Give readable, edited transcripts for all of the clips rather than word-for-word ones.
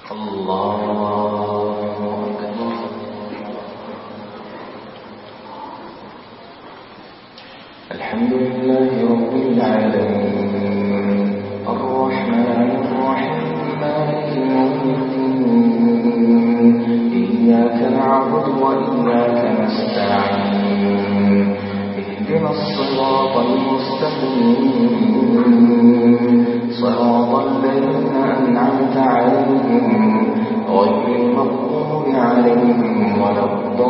الحمد لله رب العالمين الرحمن الرحيم مالك يوم الدين إياك نعبد وإياك نستعين اهدنا الصراط المستقيم صراط الذين أنعمت عليهم غير المغضوب عليهم ولا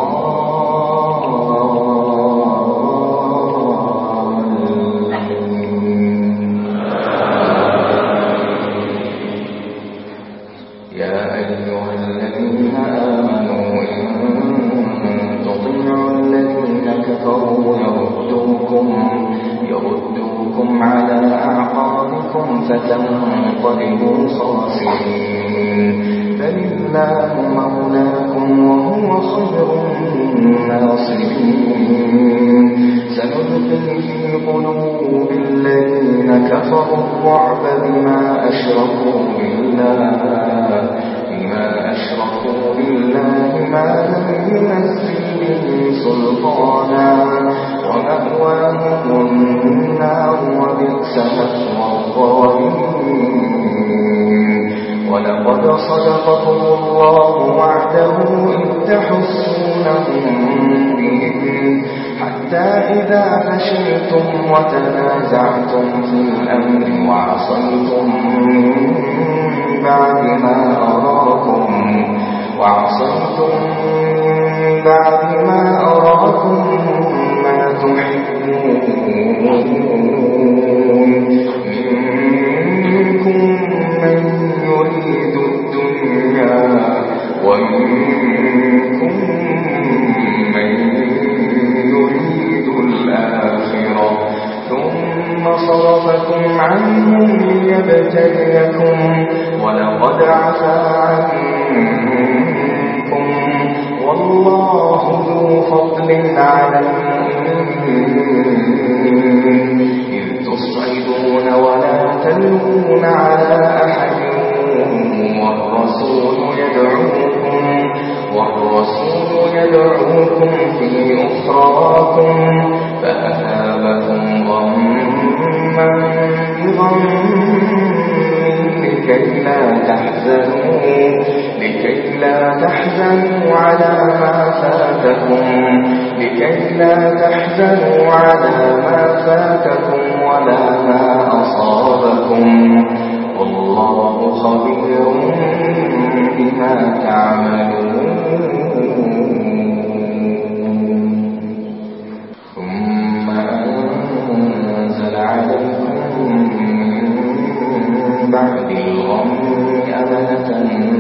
يردوكم على أعقابكم فتنقلبوا خاسرين بل الله مولاكم وهو خير الناصرين سنلقي في قلوب الذين كفروا الرعب بما أشركوا بالله ما لم ينزل به سلطانا ومأواهم النار وبئس مثوى الظالمين ولقد صدقكم الله وعده إذ تحسونهم بإذنه حتى إذا فشلتم وتنازعتم في الأمر وعصيتم من بعد ما أراكم ما تحبون منكم من يريد الدنيا ومنكم من يريد الآخرة ثم صرفكم عنهم ليبتليكم ولقد عفا عنكم والله ذو فضل على المؤمنين إذ تصعدون ولا تلوون على أحد والرسول يدعوكم في أخراكم فأثابكم غما بغم لكي لا تحزنوا على ما فاتكم ولا ما أصابكم والله خبير بما تعملون ثم أنزل عليكم من بعد الغم أمنة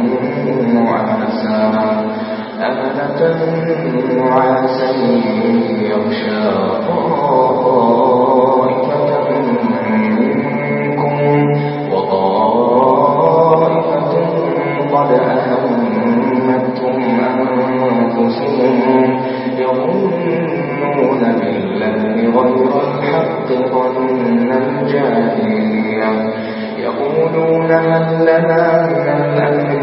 نعاسا يغشى طائفة منكم وطائفة قد أهمتهم أنفسهم يظنون بالله غير الحق ظن الجاهلية يقولون هل لنا من الأمر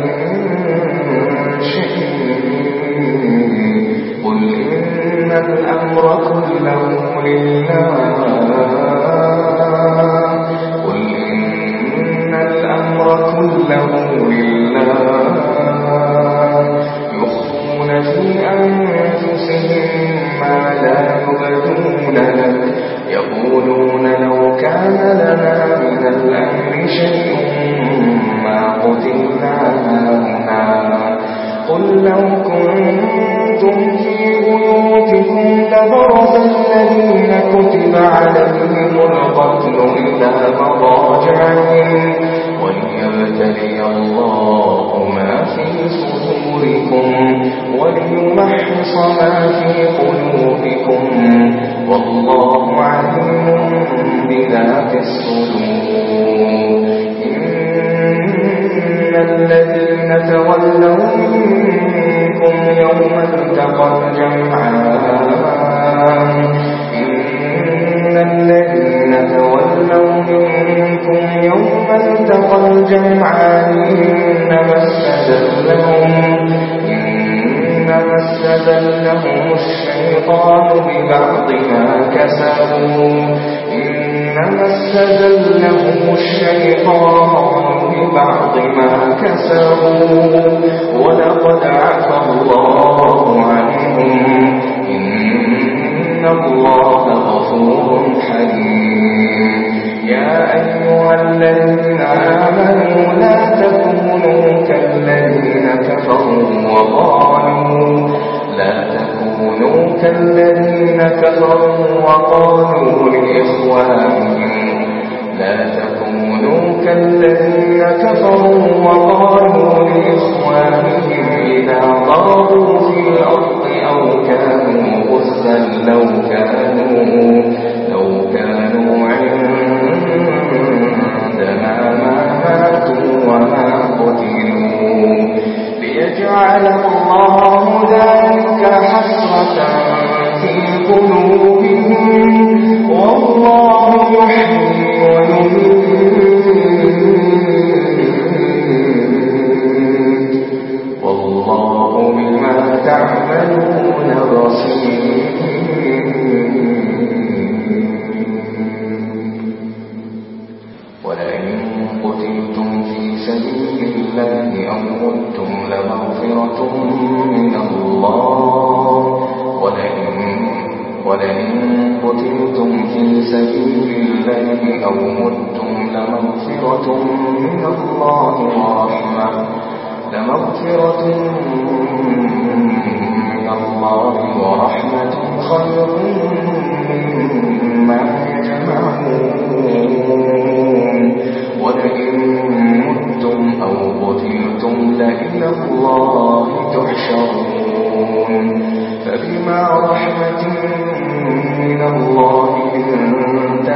قل إن الأمر كله لله يخفون في أنفسهم ما لا يبدون لك يقولون لو كان لنا من الأمر شيء ما قتلنا هنا قل لو كنتم في بيوتكم لبرز الذين كتب عليهم القتل إلى مضاجعهم وليبتلي الله ما في صدوركم وليمحص ما في قلوبكم والله عليم بذات الصدور إن الذين تولوا منكم يوم التقى الجمعان إنما استزلهم الشيطان ببعض ما كسبوا ولقد عفا الله عنهم إن الله غفور حليم يا أيها الذين آمنوا لا تكونوا كالذين كفروا وقالوا لإخوانهم إذا ضربوا في الأرض أو كانوا غزا لو كانوا عندنا ما ماتوا وما قتلوا ليجعل الله ذلك حسرة في قلوبهم والله يحيي ويميت والله بما تعملون بصير ولئن قتلتم في سبيل الله أو متم لمغفرة من الله ولئن قتلتم في سبيل الله أو متم لمغفرة من الله ورحمة خير مما يجمعون ولئن متم أو قتلتم لإلى الله تحشرون فبما رحمة من الله لنت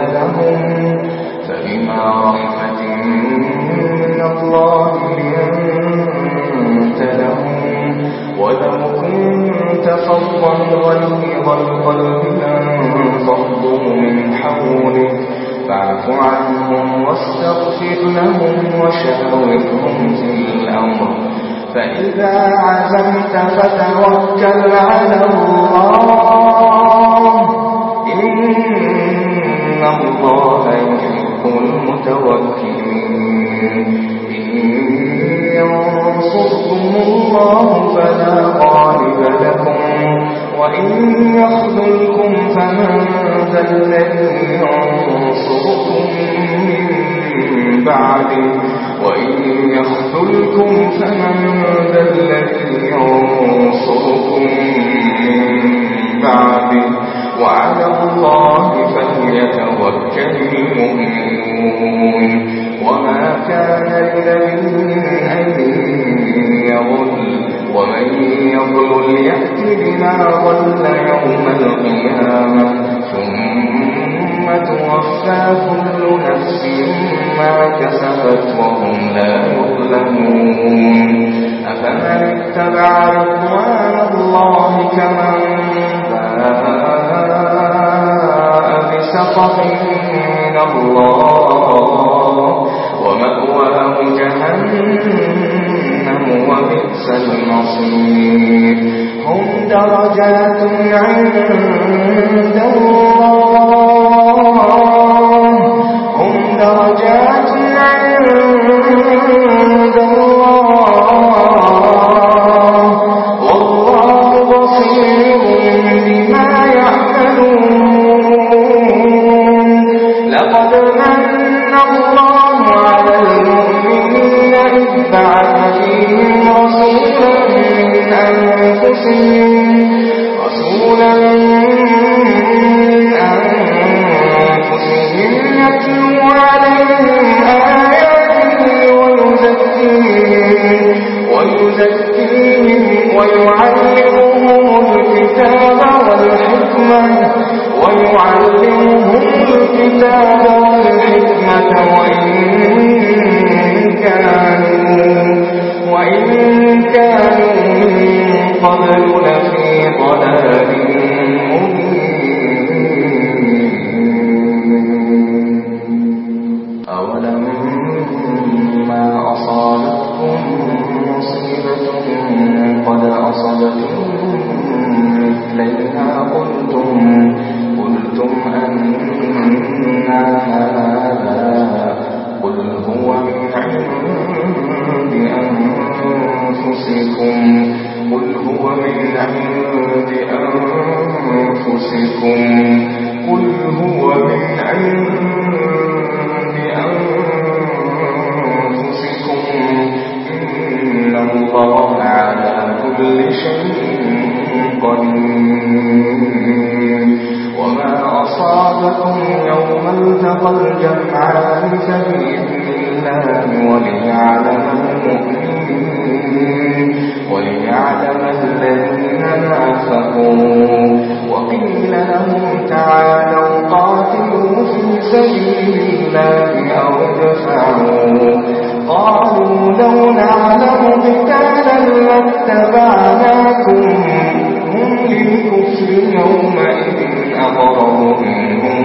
لهم ولو كنت فظا غليظ القلب لانفضوا من حولك فاعف عنهم واستغفر لهم وشاورهم في الأمر فإذا عزمت فتوكل على الله إن الله يحب المتوكلين إن ينصركم الله فلا غالب لكم وإن يخذلكم فمن ذا الذي ينصركم من بعده وإن يخذلكم فمن ذا الذي ينصركم من بعده وعلى الله فليتوكل المؤمنون وما كان لنبي أن يغل ومن يغل يأت بما غل يوم القيامة ثم توفى كل نفس ما كسبت وهم لا يظلمون أفمن اتبع رضوان الله كمن باء بسخط من الله ومأواه جهنم وبئس المصير هم درجات عند الله والله بصير بما يعملون لقد من الله على المؤمنين إذ بعث فيهم رسولا من أنفسهم يتلو عليهم آياته ويزكيهم ويعلمهم الكتاب والحكمة وإن كانوا من قبل لفي ضلال أولما أصابتكم مصيبة من عند أنفسكم قل هو من عند أنفسكم إن الله على كل شيء قدير وما أصابكم يوم التقى الجمعان فبإذن الله وليعلم المؤمنين وليعلم الذين نافقوا وقيل لهم تعالوا قاتلوا في سبيل الله أو ادفعوا قالوا لو نعلم قتالا لاتبعناكم هم للكفر يومئذ أقرب منهم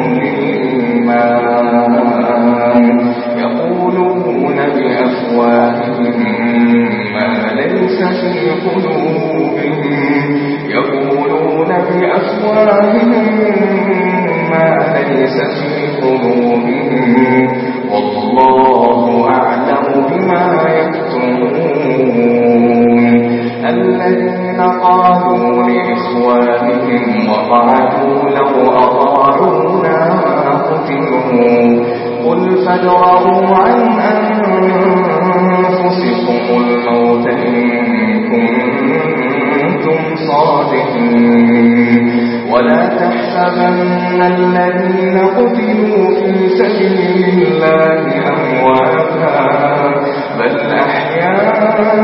للإيمان يقولون بأفواههم ما ليس في قلوبهم يقولون بأفواههم ما ليس في قلوبهم والله أعلم بما يكتمون الذين قالوا لإخوانهم وقعدوا لو أطاعونا ما قتلوا قل فادرءوا عن أنفسكم الموت إن كنتم صادقين ولا تحسبن الذين قتلوا في سبيل الله أمواتا بل أحياء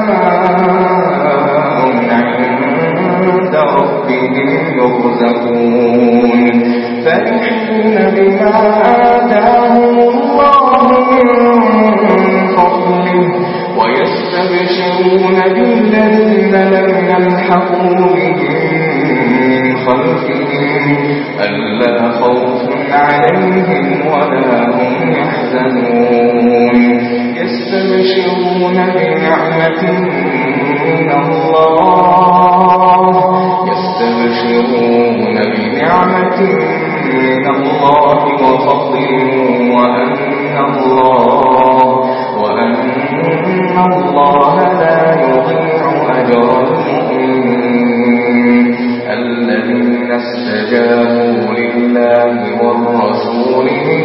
عند ربهم يرزقون فرحين بما آتاهم الله من فضله ويستبشرون بالذين لم يلحقوا بهم من خلفهم ألا خوف عليهم ولا هم يحزنون يستبشرون بنعمة من الله يستبشرون بنعمة من الله وفضل وأن الله لا يضيع أجر المؤمنين الذين استجابوا لله والرسول من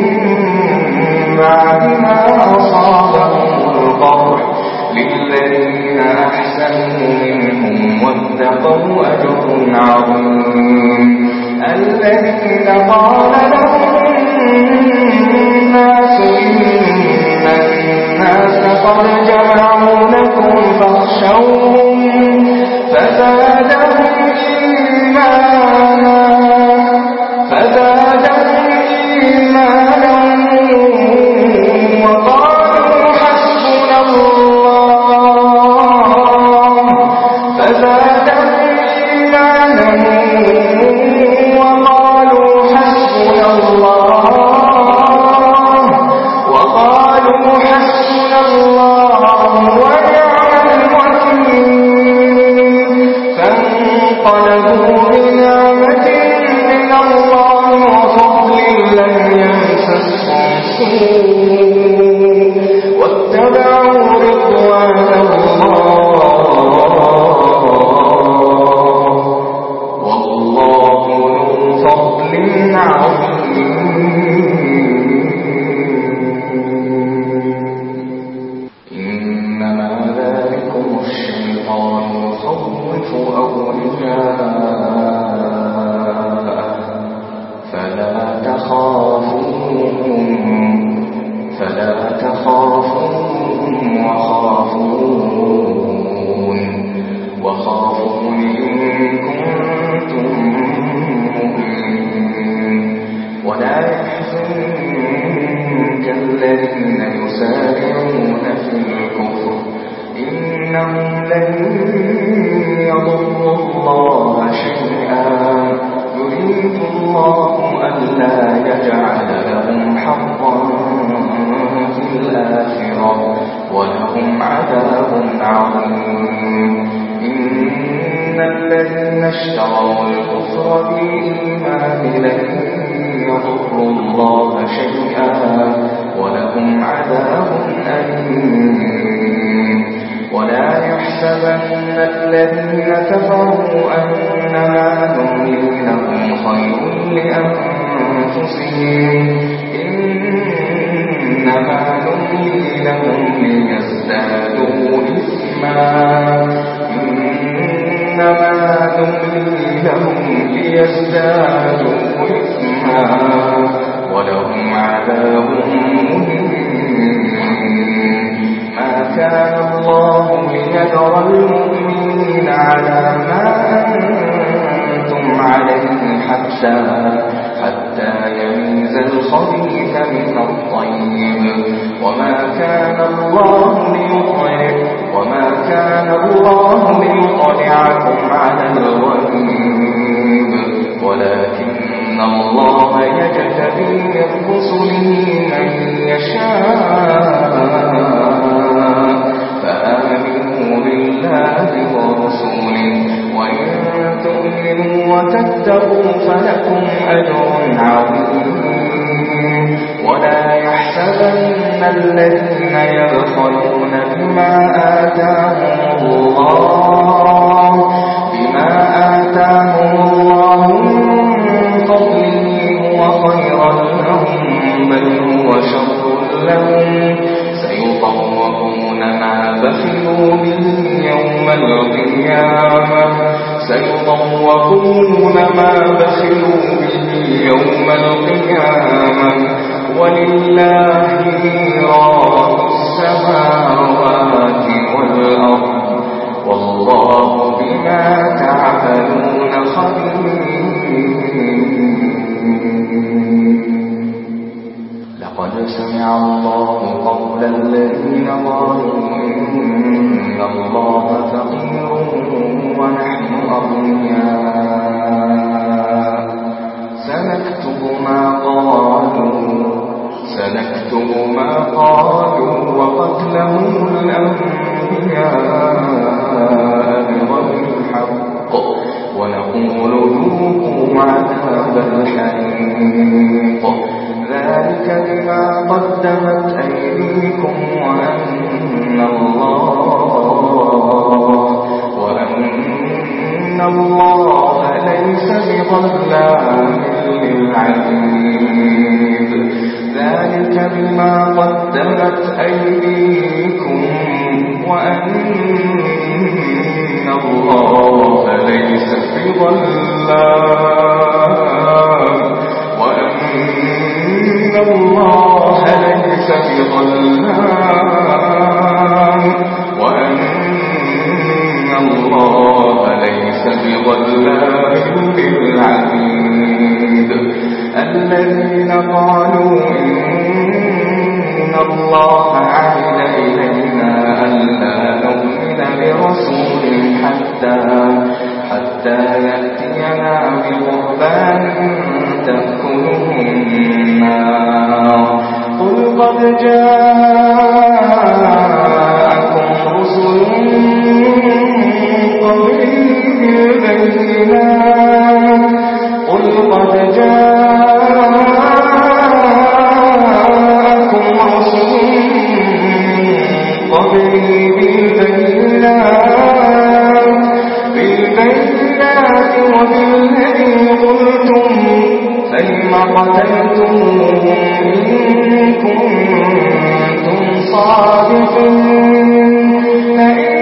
بعد ما أصابهم القرح للذين أحسنوا منهم واتقوا أجر عظيم الذين قال لهم الناس إن الناس قد جمعوا لكم فاخشوهم فزادهم إيمانا وقالوا حسبنا الله فانقلبوا بنعمة من الله وفضل لم يمسسهم سوء واتبعوا رضوان الله والله ذو فضل عظيم إنما ذلكم الشيطان يخوف أولياءه فلا تخافوهم وخافون إن كنتم مؤمنين ولا يحزنك الذين يسارعون في الكفر إنهم لن يضروا الله شيئا يريد الله ألا يجعل لهم حظا في الآخرة ولهم عذاب عظيم إن الذين اشتروا الكفر بالإيمان لن يضروا الله شيئا ولهم عذاب أليم ولا يحسبن الذين كفروا أنما نملي لهم خير لأنفسهم إنما نملي لهم ليزدادوا إثما ولهم عذاب مهين ما كان الله ليذر المؤمنين على ما أنتم عليه حتى يميز الخبيث من الطيب وما كان الله ليطلعكم على الغيب ولكن الله يجتبي من رسله من يشاء فآمنوا بالله ورسوله وإن تؤمنوا وتتقوا فلكم أجر عظيم ولا يحسبن الذين يبخلون بما آتاهم الله من فضله هو خيرا لهم بل هو شر لهم سيطوقون ما بخلوا به يوم القيامة ولله ميراث السماوات والأرض والله بما تعملون خبير. لقد سمع الله قول الذين قالوا إن الله فقير ونحن أغنياء سنكتب ما قالوا وقتلهم الأنبياء بغير الحق ونقول ذوقوا عذاب الحريق ذلك بما قدمت أيديكم وأن الله ليس بظلام للعبيد ذلك بما قدمت أيديكم وأن الله ليس بظلام للعبيد الذين قالوا إن الله عهد إلينا ألا نؤمن برسول حتى يأتينا بقربان تأكله النار قل قد جاءكم رسل قبلي بالبينات وبالذي قلتم فلم قتلتموهم إن كنتم صادقين فإن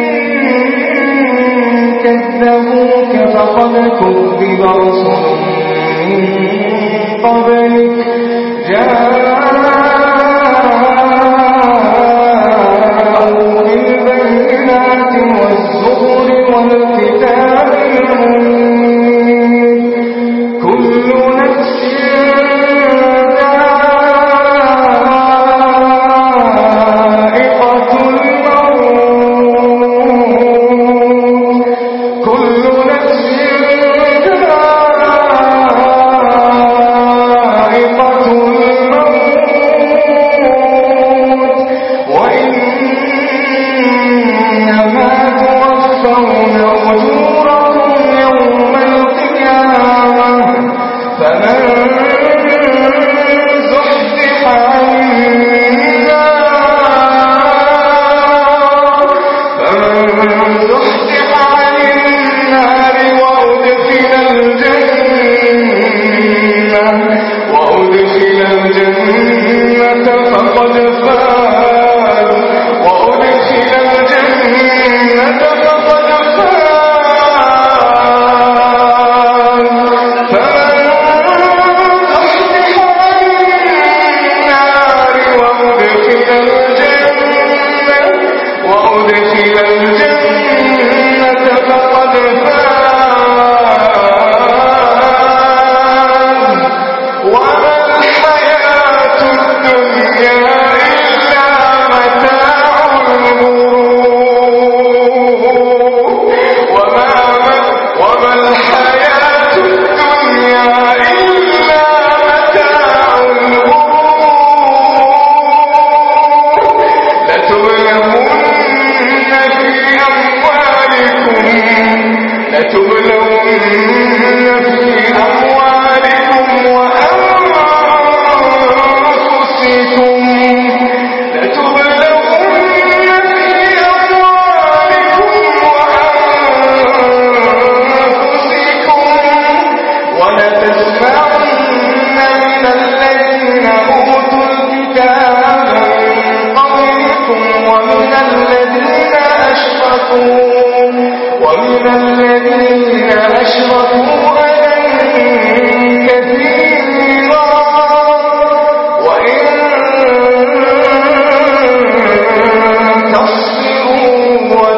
كذبوك فقد كذب رسل من قبلك جاءوا بالبينات والزبر والكتاب المنير كل نفس ذائقة الموت ومن الذين أشركوا كثيرا وإن تصبروا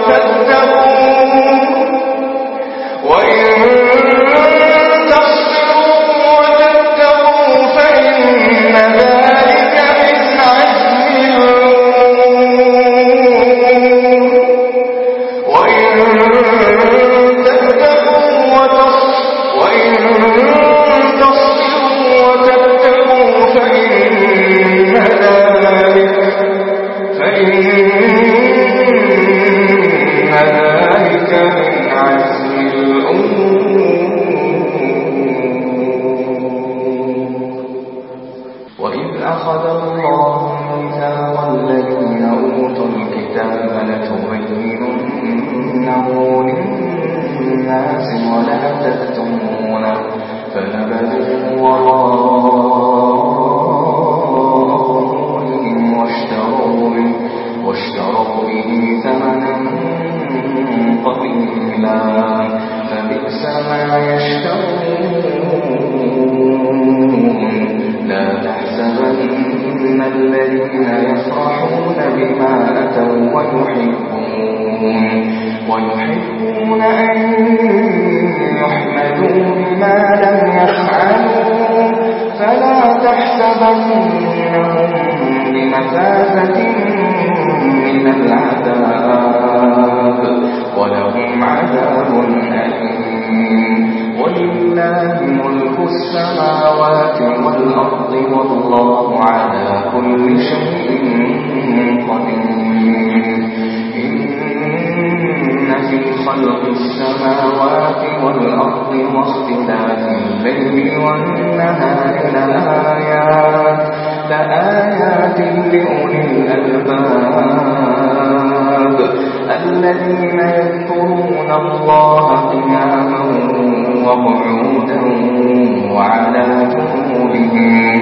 وتتقوا فإن ذلك من عزم أخذ الله ميثاق الذين أوتوا الكتاب لتبيننه للناس ولا تكتمونه فنبذوه وراءهم واشتروا به ثمنا قليلا فبئس ما يشترون لا تحسبن الذين يفرحون بما أتوا ويحبون أن يحمدوا بما لم يفعلوا فلا تحسبنهم بمفازة من العذاب ولهم عذاب أليم ولله ملك السماوات والأرض والله على كل شيء قدير إن في خلق السماوات والأرض واختلاف الليل والنهار لآيات لأولي الألباب الذين يذكرون الله قياما وقعودا وعلى جنوبهم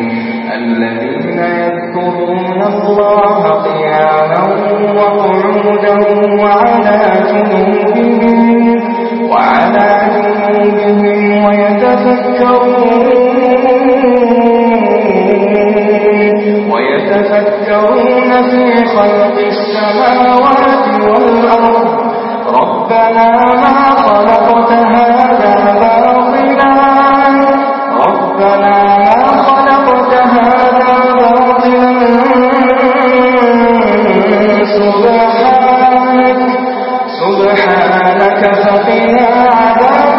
ويتفكرون في خلق السماوات والأرض ربنا ما خلقت هذا باطلا سبحانك فقنا عذاب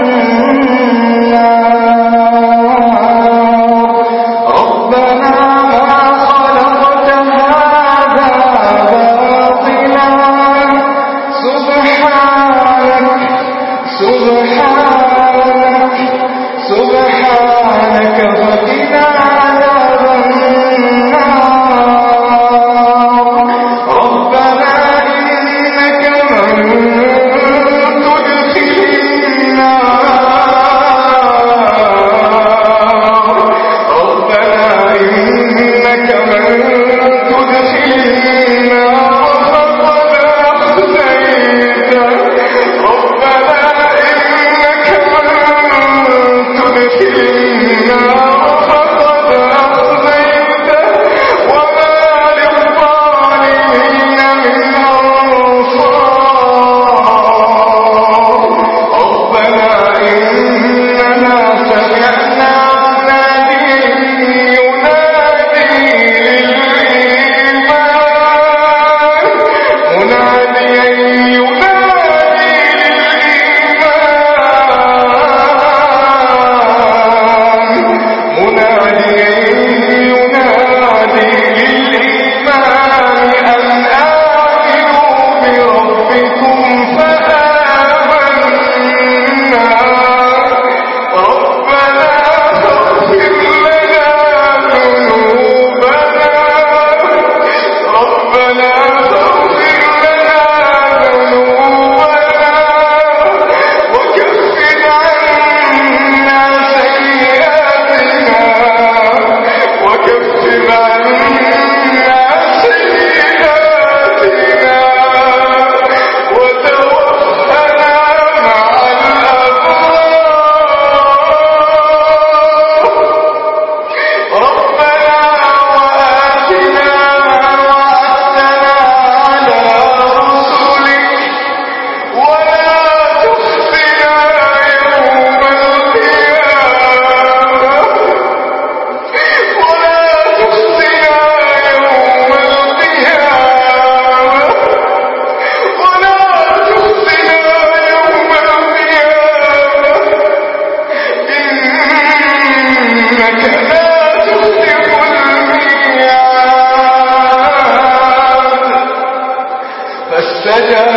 النار ربنا ما خلقت هذا باطلا سبحانك فقنا عذاب النار ربنا إنك من تدخل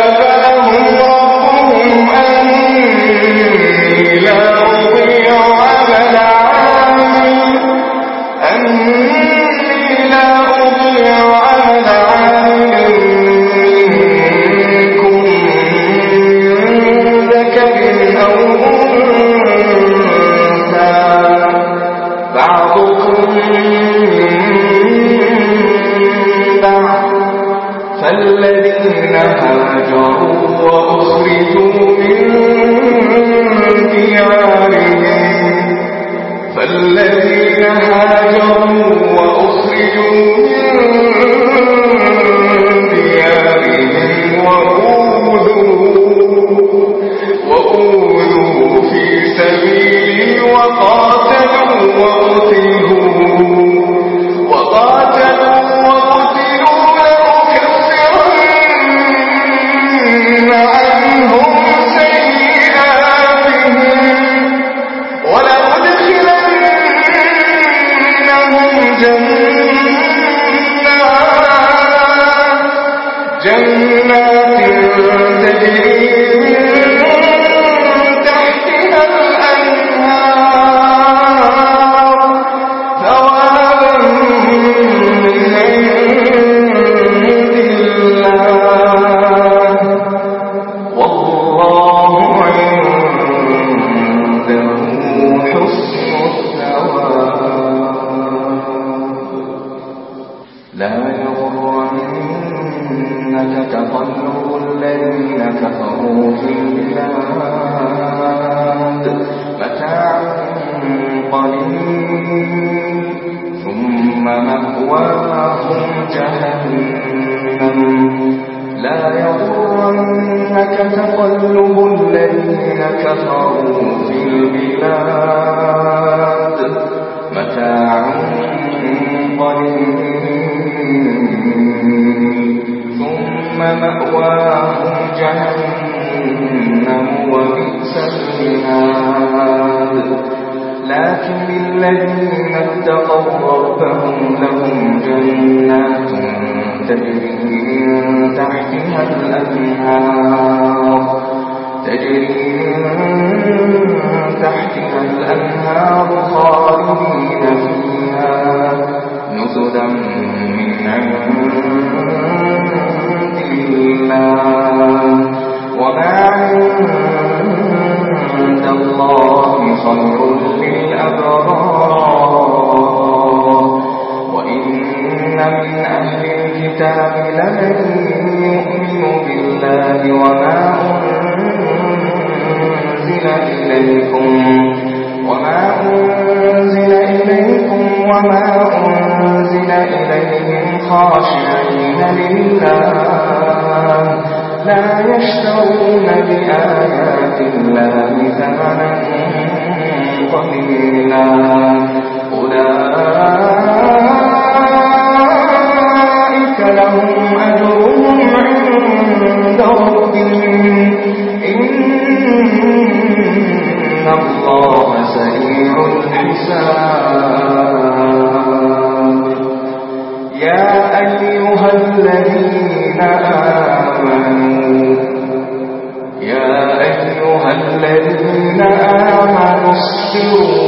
لهم ربهم أني لا أضيع عمل عامل منكم من ذكر أو أنثى بعضكم فالذين هاجروا وأخرجوا من ديارهم وأوذوا في سبيلي وقاتلوا وقتلوا لأكفرن عنهم سيئاتهم ولأدخلنهم جنات تجري من تحتها الأنهار ثوابا من عند الله والله عنده حسن الثواب. لا يغرنك تقلب الذين كفروا في البلاد متاع قليل ثم مأواهم جهنم. لا يغرنك تقلب الذين كفروا في البلاد متاع قليل ثم مأواهم جهنم وبئس المهاد. لكن الذين اتقوا ربهم لهم جنات تجري من تحتها الأنهار خالدين فيها نزلا من عند الله وما عند الله خير للأبرار. وإن من أهل الكتاب لمن يؤمن بالله وما أنزل إليكم وما أنزل إليهم خاشعين لله لا يشترون بآيات الله ثمنا قليلا أولئك لهم أجرهم عند ربهم إن الله سريع الحساب. يا أيها الذين آمنوا اصبروا